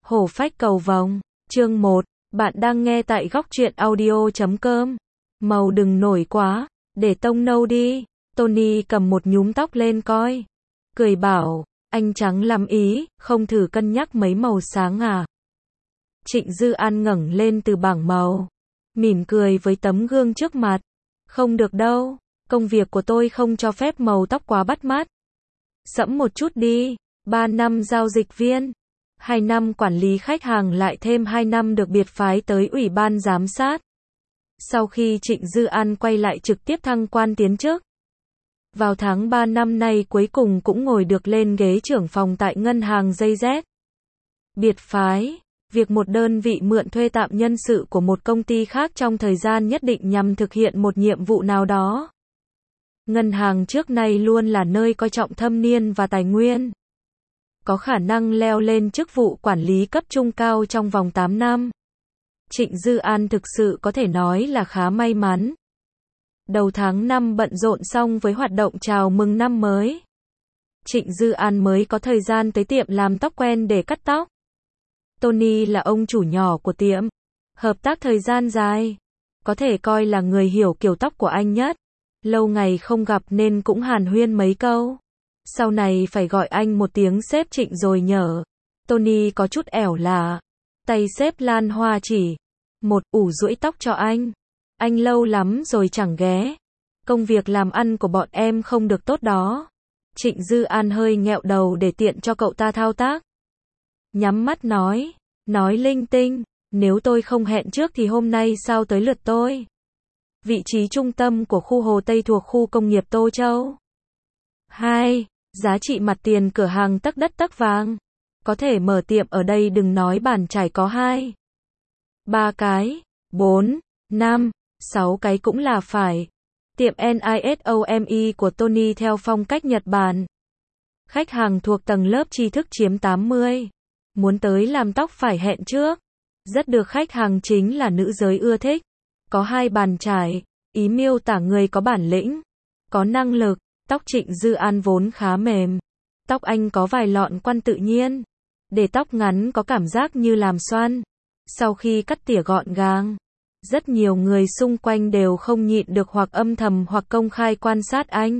Hổ phách cầu vồng, chương 1, bạn đang nghe tại góc truyện audio.com. Màu đừng nổi quá, để tông nâu đi. Tony cầm một nhúm tóc lên coi. Cười bảo, anh trắng lắm ý, không thử cân nhắc mấy màu sáng à? Trịnh Dư An ngẩng lên từ bảng màu, mỉm cười với tấm gương trước mặt. Không được đâu, công việc của tôi không cho phép màu tóc quá bắt mắt. Sẫm một chút đi, 3 năm giao dịch viên, 2 năm quản lý khách hàng lại thêm 2 năm được biệt phái tới ủy ban giám sát. Sau khi Trịnh Dư An quay lại trực tiếp thăng quan tiến chức. Vào tháng 3 năm nay cuối cùng cũng ngồi được lên ghế trưởng phòng tại ngân hàng JZ. Biệt phái, việc một đơn vị mượn thuê tạm nhân sự của một công ty khác trong thời gian nhất định nhằm thực hiện một nhiệm vụ nào đó. Ngân hàng trước nay luôn là nơi coi trọng thâm niên và tài nguyên. Có khả năng leo lên chức vụ quản lý cấp trung cao trong vòng 8 năm. Trịnh Dư An thực sự có thể nói là khá may mắn. Đầu tháng 5 bận rộn xong với hoạt động chào mừng năm mới. Trịnh Dư An mới có thời gian tới tiệm làm tóc quen để cắt tóc. Tony là ông chủ nhỏ của tiệm. Hợp tác thời gian dài. Có thể coi là người hiểu kiểu tóc của anh nhất. Lâu ngày không gặp nên cũng hàn huyên mấy câu. Sau này phải gọi anh một tiếng sếp Trịnh rồi nhở. Tony có chút ẻo lả. Tay xếp lan hoa chỉ. Một ủ duỗi tóc cho anh. Anh lâu lắm rồi chẳng ghé. Công việc làm ăn của bọn em không được tốt đó. Trịnh Dư An hơi nghẹo đầu để tiện cho cậu ta thao tác. Nhắm mắt nói linh tinh. Nếu tôi không hẹn trước thì hôm nay sao tới lượt tôi? Vị trí trung tâm của khu Hồ Tây thuộc khu công nghiệp Tô Châu. 2. Giá trị mặt tiền cửa hàng tấc đất tấc vàng. Có thể mở tiệm ở đây đừng nói bàn chải có 2. 3 cái, 4, 5, 6 cái cũng là phải. Tiệm NISOME của Tony theo phong cách Nhật Bản. Khách hàng thuộc tầng lớp tri thức chiếm 80. Muốn tới làm tóc phải hẹn trước. Rất được khách hàng chính là nữ giới ưa thích. Có 2 bàn chải, ý miêu tả người có bản lĩnh, có năng lực. Tóc Trịnh Dư An vốn khá mềm. Tóc anh có vài lọn quăn tự nhiên. Để tóc ngắn có cảm giác như làm xoăn. Sau khi cắt tỉa gọn gàng, rất nhiều người xung quanh đều không nhịn được hoặc âm thầm hoặc công khai quan sát anh.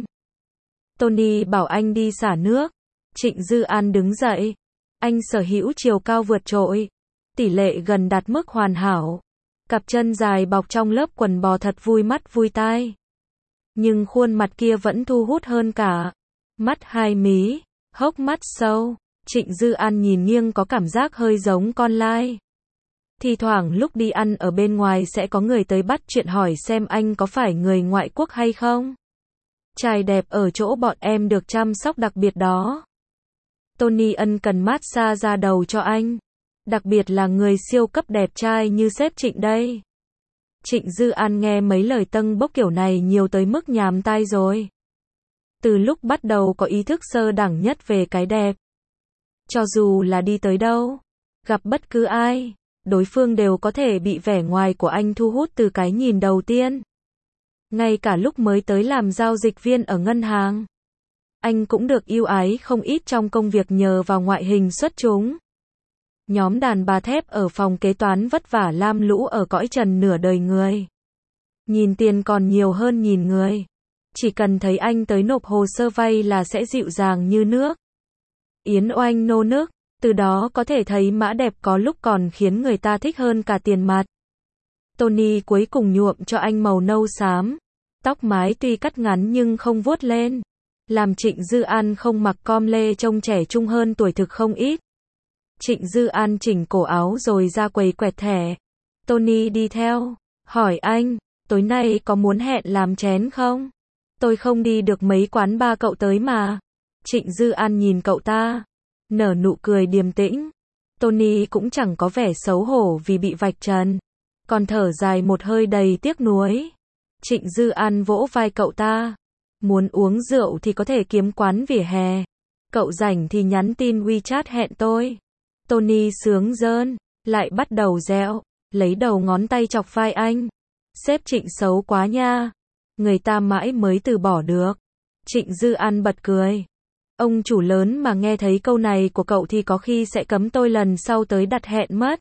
Tony bảo anh đi xả nước. Trịnh Dư An đứng dậy. Anh sở hữu chiều cao vượt trội. Tỷ lệ gần đạt mức hoàn hảo. Cặp chân dài bọc trong lớp quần bò thật vui mắt vui tai. Nhưng khuôn mặt kia vẫn thu hút hơn cả. Mắt 2 mí, hốc mắt sâu. Trịnh Dư An nhìn nghiêng có cảm giác hơi giống con lai. Thì thoảng lúc đi ăn ở bên ngoài sẽ có người tới bắt chuyện hỏi xem anh có phải người ngoại quốc hay không. Trai đẹp ở chỗ bọn em được chăm sóc đặc biệt đó. Tony ân cần massage da đầu cho anh. Đặc biệt là người siêu cấp đẹp trai như sếp Trịnh đây. Trịnh Dư An nghe mấy lời tâng bốc kiểu này nhiều tới mức nhàm tai rồi. Từ lúc bắt đầu có ý thức sơ đẳng nhất về cái đẹp. Cho dù là đi tới đâu, gặp bất cứ ai, đối phương đều có thể bị vẻ ngoài của anh thu hút từ cái nhìn đầu tiên. Ngay cả lúc mới tới làm giao dịch viên ở ngân hàng, anh cũng được ưu ái không ít trong công việc nhờ vào ngoại hình xuất chúng. Nhóm đàn bà thép ở phòng kế toán vất vả lam lũ ở cõi trần nửa đời người. Nhìn tiền còn nhiều hơn nhìn người. Chỉ cần thấy anh tới nộp hồ sơ vay là sẽ dịu dàng như nước. Yến oanh nô nức, từ đó có thể thấy mã đẹp có lúc còn khiến người ta thích hơn cả tiền mặt. Tony cuối cùng nhuộm cho anh màu nâu xám. Tóc mái tuy cắt ngắn nhưng không vuốt lên. Làm Trịnh Dư An không mặc com lê trông trẻ trung hơn tuổi thực không ít. Trịnh Dư An chỉnh cổ áo rồi ra quầy quẹt thẻ. Tony đi theo, hỏi anh, tối nay có muốn hẹn làm chén không? Tôi không đi được mấy quán bar cậu tới mà. Trịnh Dư An nhìn cậu ta, nở nụ cười điềm tĩnh. Tony cũng chẳng có vẻ xấu hổ vì bị vạch trần, còn thở dài một hơi đầy tiếc nuối. Trịnh Dư An vỗ vai cậu ta. Muốn uống rượu thì có thể kiếm quán vỉa hè. Cậu rảnh thì nhắn tin WeChat hẹn tôi. Tony sướng rơn, lại bắt đầu dẹo, lấy đầu ngón tay chọc vai anh. Sếp Trịnh xấu quá nha. Người ta mãi mới từ bỏ được. Trịnh Dư An bật cười. Ông chủ lớn mà nghe thấy câu này của cậu thì có khi sẽ cấm tôi lần sau tới đặt hẹn mất.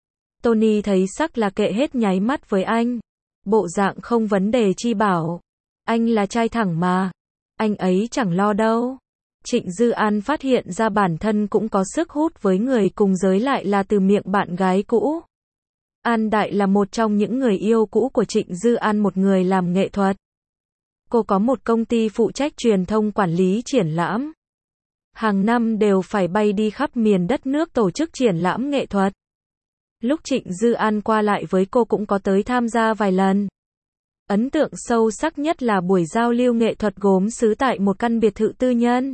Tony thấy sắc là kệ hết nháy mắt với anh. Bộ dạng không vấn đề chi bảo. Anh là trai thẳng mà. Anh ấy chẳng lo đâu. Trịnh Dư An phát hiện ra bản thân cũng có sức hút với người cùng giới lại là từ miệng bạn gái cũ. An Đại là một trong những người yêu cũ của Trịnh Dư An, một người làm nghệ thuật. Cô có một công ty phụ trách truyền thông quản lý triển lãm. Hàng năm đều phải bay đi khắp miền đất nước tổ chức triển lãm nghệ thuật. Lúc Trịnh Dư An qua lại với cô cũng có tới tham gia vài lần. Ấn tượng sâu sắc nhất là buổi giao lưu nghệ thuật gốm sứ tại một căn biệt thự tư nhân.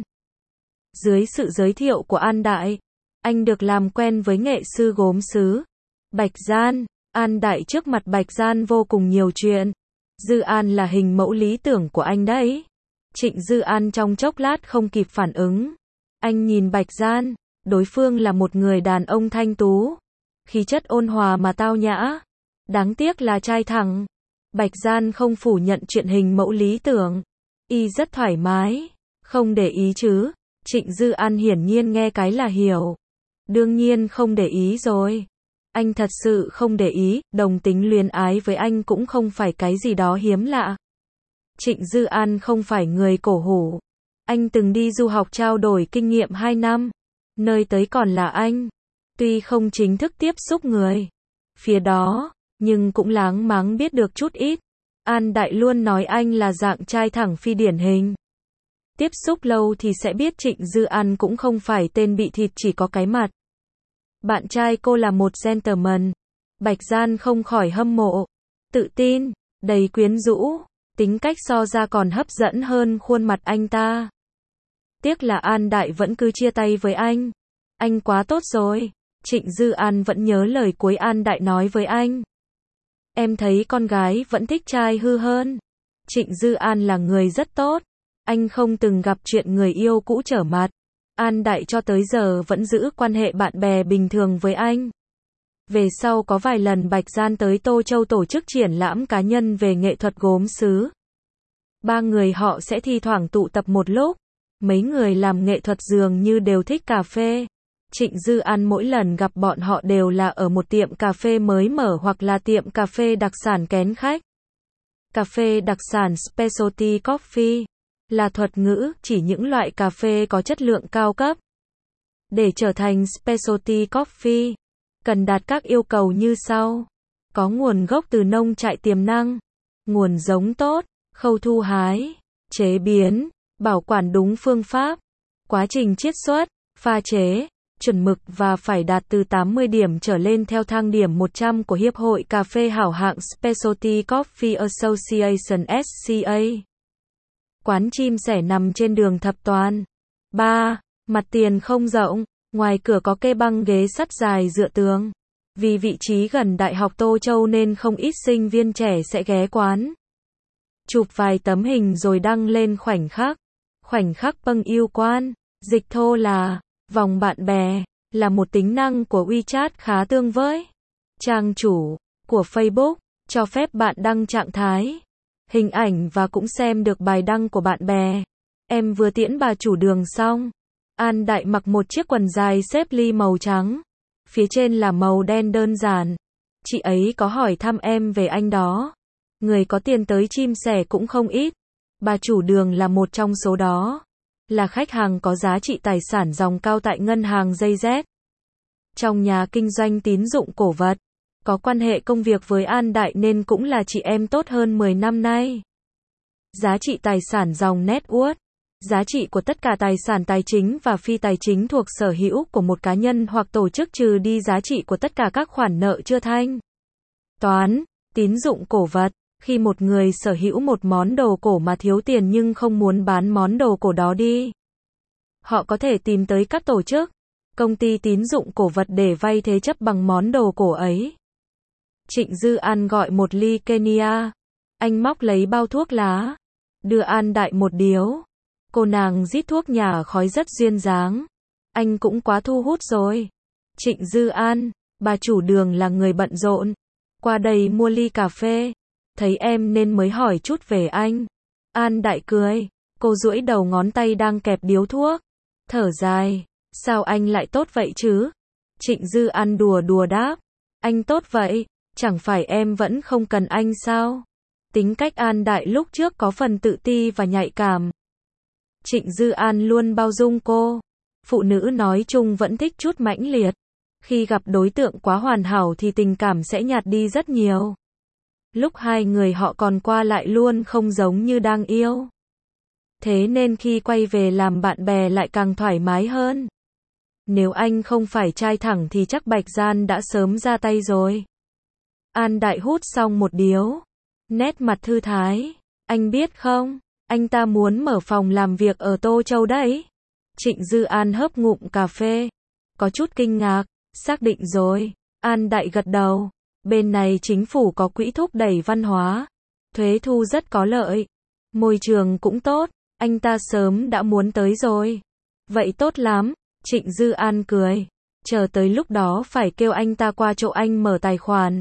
Dưới sự giới thiệu của An Đại, anh được làm quen với nghệ sư gốm sứ Bạch Gian. An Đại trước mặt Bạch Gian vô cùng nhiều chuyện. Dư An là hình mẫu lý tưởng của anh đấy. Trịnh Dư An trong chốc lát không kịp phản ứng. Anh nhìn Bạch Gian, đối phương là một người đàn ông thanh tú, khí chất ôn hòa mà tao nhã. Đáng tiếc là trai thẳng. Bạch Gian không phủ nhận chuyện hình mẫu lý tưởng. Y rất thoải mái. Không để ý chứ. Trịnh Dư An hiển nhiên nghe cái là hiểu. Đương nhiên không để ý rồi. Anh thật sự không để ý, đồng tính luyến ái với anh cũng không phải cái gì đó hiếm lạ. Trịnh Dư An không phải người cổ hủ. Anh từng đi du học trao đổi kinh nghiệm 2 năm. Nơi tới còn là anh. Tuy không chính thức tiếp xúc người phía đó, nhưng cũng láng máng biết được chút ít. An Đại luôn nói anh là dạng trai thẳng phi điển hình. Tiếp xúc lâu thì sẽ biết Trịnh Dư An cũng không phải tên bị thịt chỉ có cái mặt. Bạn trai cô là một gentleman. Bạch Gian không khỏi hâm mộ. Tự tin, đầy quyến rũ. Tính cách so ra còn hấp dẫn hơn khuôn mặt anh ta. Tiếc là An Đại vẫn cứ chia tay với anh. Anh quá tốt rồi. Trịnh Dư An vẫn nhớ lời cuối An Đại nói với anh. Em thấy con gái vẫn thích trai hư hơn. Trịnh Dư An là người rất tốt. Anh không từng gặp chuyện người yêu cũ trở mặt. An Đại cho tới giờ vẫn giữ quan hệ bạn bè bình thường với anh. Về sau có vài lần Bạch Gian tới Tô Châu tổ chức triển lãm cá nhân về nghệ thuật gốm sứ. 3 người họ sẽ thi thoảng tụ tập một lúc. Mấy người làm nghệ thuật dường như đều thích cà phê. Trịnh Dư An mỗi lần gặp bọn họ đều là ở một tiệm cà phê mới mở hoặc là tiệm cà phê đặc sản kén khách. Cà phê đặc sản specialty coffee là thuật ngữ chỉ những loại cà phê có chất lượng cao cấp. Để trở thành specialty coffee, cần đạt các yêu cầu như sau. Có nguồn gốc từ nông trại tiềm năng, nguồn giống tốt, khâu thu hái, chế biến, bảo quản đúng phương pháp, quá trình chiết xuất, pha chế, chuẩn mực và phải đạt từ 80 điểm trở lên theo thang điểm 100 của Hiệp hội Cà phê hảo hạng Specialty Coffee Association SCA. Quán chim sẻ nằm trên đường Thập Toàn. 3. Mặt tiền không rộng, ngoài cửa có kê băng ghế sắt dài dựa tường. Vì vị trí gần Đại học Tô Châu nên không ít sinh viên trẻ sẽ ghé quán. Chụp vài tấm hình rồi đăng lên khoảnh khắc. Khoảnh khắc bâng yêu quan, dịch thô là vòng bạn bè, là một tính năng của WeChat khá tương với trang chủ của Facebook, cho phép bạn đăng trạng thái, hình ảnh và cũng xem được bài đăng của bạn bè. Em vừa tiễn bà chủ đường xong. An Đại mặc một chiếc quần dài xếp ly màu trắng. Phía trên là màu đen đơn giản. Chị ấy có hỏi thăm em về anh đó. Người có tiền tới chim sẻ cũng không ít. Bà chủ đường là một trong số đó. Là khách hàng có giá trị tài sản dòng cao tại ngân hàng JZ. Trong nhà kinh doanh tín dụng cổ vật. Có quan hệ công việc với An Đại nên cũng là chị em tốt hơn 10 năm nay. Giá trị tài sản dòng net worth. Giá trị của tất cả tài sản tài chính và phi tài chính thuộc sở hữu của một cá nhân hoặc tổ chức trừ đi giá trị của tất cả các khoản nợ chưa thanh toán. Tín dụng cổ vật. Khi một người sở hữu một món đồ cổ mà thiếu tiền nhưng không muốn bán món đồ cổ đó đi, họ có thể tìm tới các tổ chức, công ty tín dụng cổ vật để vay thế chấp bằng món đồ cổ ấy. Trịnh Dư An gọi một ly Kenya. Anh móc lấy bao thuốc lá, đưa An Đại một điếu. Cô nàng rít thuốc nhả khói rất duyên dáng. Anh cũng quá thu hút rồi. Trịnh Dư An, bà chủ đường là người bận rộn. Qua đây mua ly cà phê. Thấy em nên mới hỏi chút về anh. An Đại cười. Cô duỗi đầu ngón tay đang kẹp điếu thuốc. thở dài, sao anh lại tốt vậy chứ? Trịnh Dư An đùa đùa đáp, anh tốt vậy, chẳng phải em vẫn không cần anh sao? Tính cách An Đại lúc trước có phần tự ti và nhạy cảm. Trịnh Dư An luôn bao dung cô. Phụ nữ nói chung vẫn thích chút mãnh liệt. Khi gặp đối tượng quá hoàn hảo thì tình cảm sẽ nhạt đi rất nhiều. Lúc hai người họ còn qua lại luôn không giống như đang yêu. Thế nên khi quay về làm bạn bè lại càng thoải mái hơn. Nếu anh không phải trai thẳng thì chắc Bạch Gian đã sớm ra tay rồi. An Đại hút xong một điếu. Nét mặt thư thái. Anh biết không, anh ta muốn mở phòng làm việc ở Tô Châu đấy. Trịnh Dư An hớp ngụm cà phê. Có chút kinh ngạc, xác định rồi. An Đại gật đầu. Bên này chính phủ có quỹ thúc đẩy văn hóa. Thuế thu rất có lợi. Môi trường cũng tốt. Anh ta sớm đã muốn tới rồi. Vậy tốt lắm. Trịnh Dư An cười. Chờ tới lúc đó phải kêu anh ta qua chỗ anh mở tài khoản.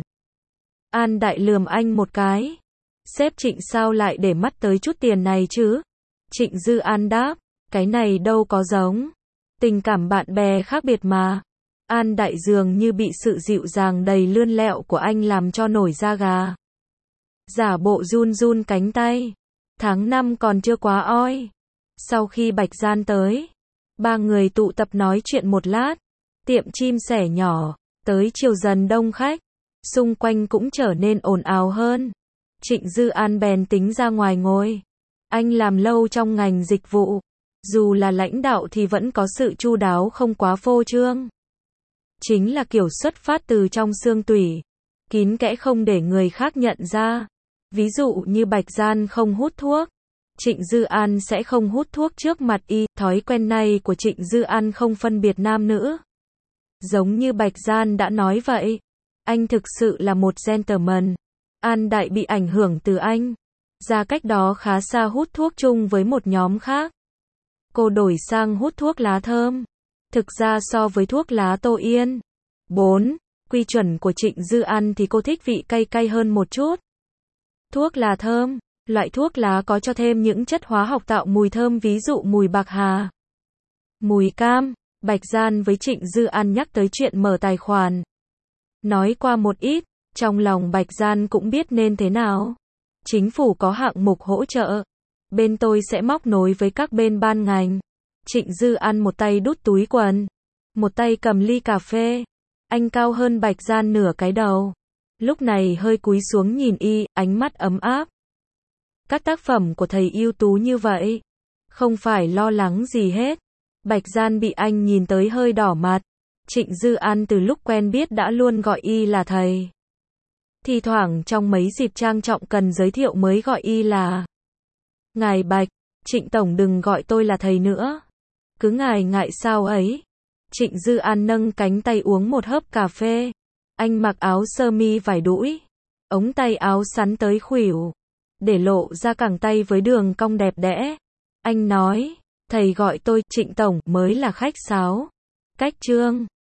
An Đại lườm anh một cái. Sếp Trịnh sao lại để mắt tới chút tiền này chứ? Trịnh Dư An đáp. Cái này đâu có giống. Tình cảm bạn bè khác biệt mà. An Đại dường như bị sự dịu dàng đầy lươn lẹo của anh làm cho nổi da gà. Giả bộ run run cánh tay. Tháng 5 còn chưa quá oi. Sau khi Bạch Gian tới, ba người tụ tập nói chuyện một lát. Tiệm chim sẻ nhỏ, tới chiều dần đông khách. Xung quanh cũng trở nên ồn ào hơn. Trịnh Dư An bèn tính ra ngoài ngồi. Anh làm lâu trong ngành dịch vụ. Dù là lãnh đạo thì vẫn có sự chu đáo không quá phô trương. Chính là kiểu xuất phát từ trong xương tủy. Kín kẽ không để người khác nhận ra. Ví dụ như Bạch Gian không hút thuốc. Trịnh Dư An sẽ không hút thuốc trước mặt y. Thói quen này của Trịnh Dư An không phân biệt nam nữ. Giống như Bạch Gian đã nói vậy. Anh thực sự là một gentleman. An Đại bị ảnh hưởng từ anh. Ra cách đó khá xa hút thuốc chung với một nhóm khác. Cô đổi sang hút thuốc lá thơm. Thực ra so với thuốc lá Tô Yên. 4. Quy chuẩn của Trịnh Dư An thì cô thích vị cay cay hơn một chút. Thuốc lá thơm. Loại thuốc lá có cho thêm những chất hóa học tạo mùi thơm, ví dụ mùi bạc hà, mùi cam. Bạch Gian với Trịnh Dư An nhắc tới chuyện mở tài khoản. Nói qua một ít, trong lòng Bạch Gian cũng biết nên thế nào. Chính phủ có hạng mục hỗ trợ. Bên tôi sẽ móc nối với các bên ban ngành. Trịnh Dư An một tay đút túi quần, một tay cầm ly cà phê. Anh cao hơn Bạch Gian nửa cái đầu. Lúc này hơi cúi xuống nhìn y, ánh mắt ấm áp. Các tác phẩm của thầy ưu tú như vậy. Không phải lo lắng gì hết. Bạch Gian bị anh nhìn tới hơi đỏ mặt. Trịnh Dư An từ lúc quen biết đã luôn gọi y là thầy. Thì thoảng trong mấy dịp trang trọng cần giới thiệu mới gọi y là Ngài Bạch. Trịnh Tổng đừng gọi tôi là thầy nữa. Cứ ngài ngại sao ấy. Trịnh Dư An nâng cánh tay uống một hớp cà phê. Anh mặc áo sơ mi vải đũi. Ống tay áo sắn tới khuỷu. Để lộ ra cẳng tay với đường cong đẹp đẽ. Anh nói, thầy gọi tôi Trịnh Tổng mới là khách sáo. Cách trương.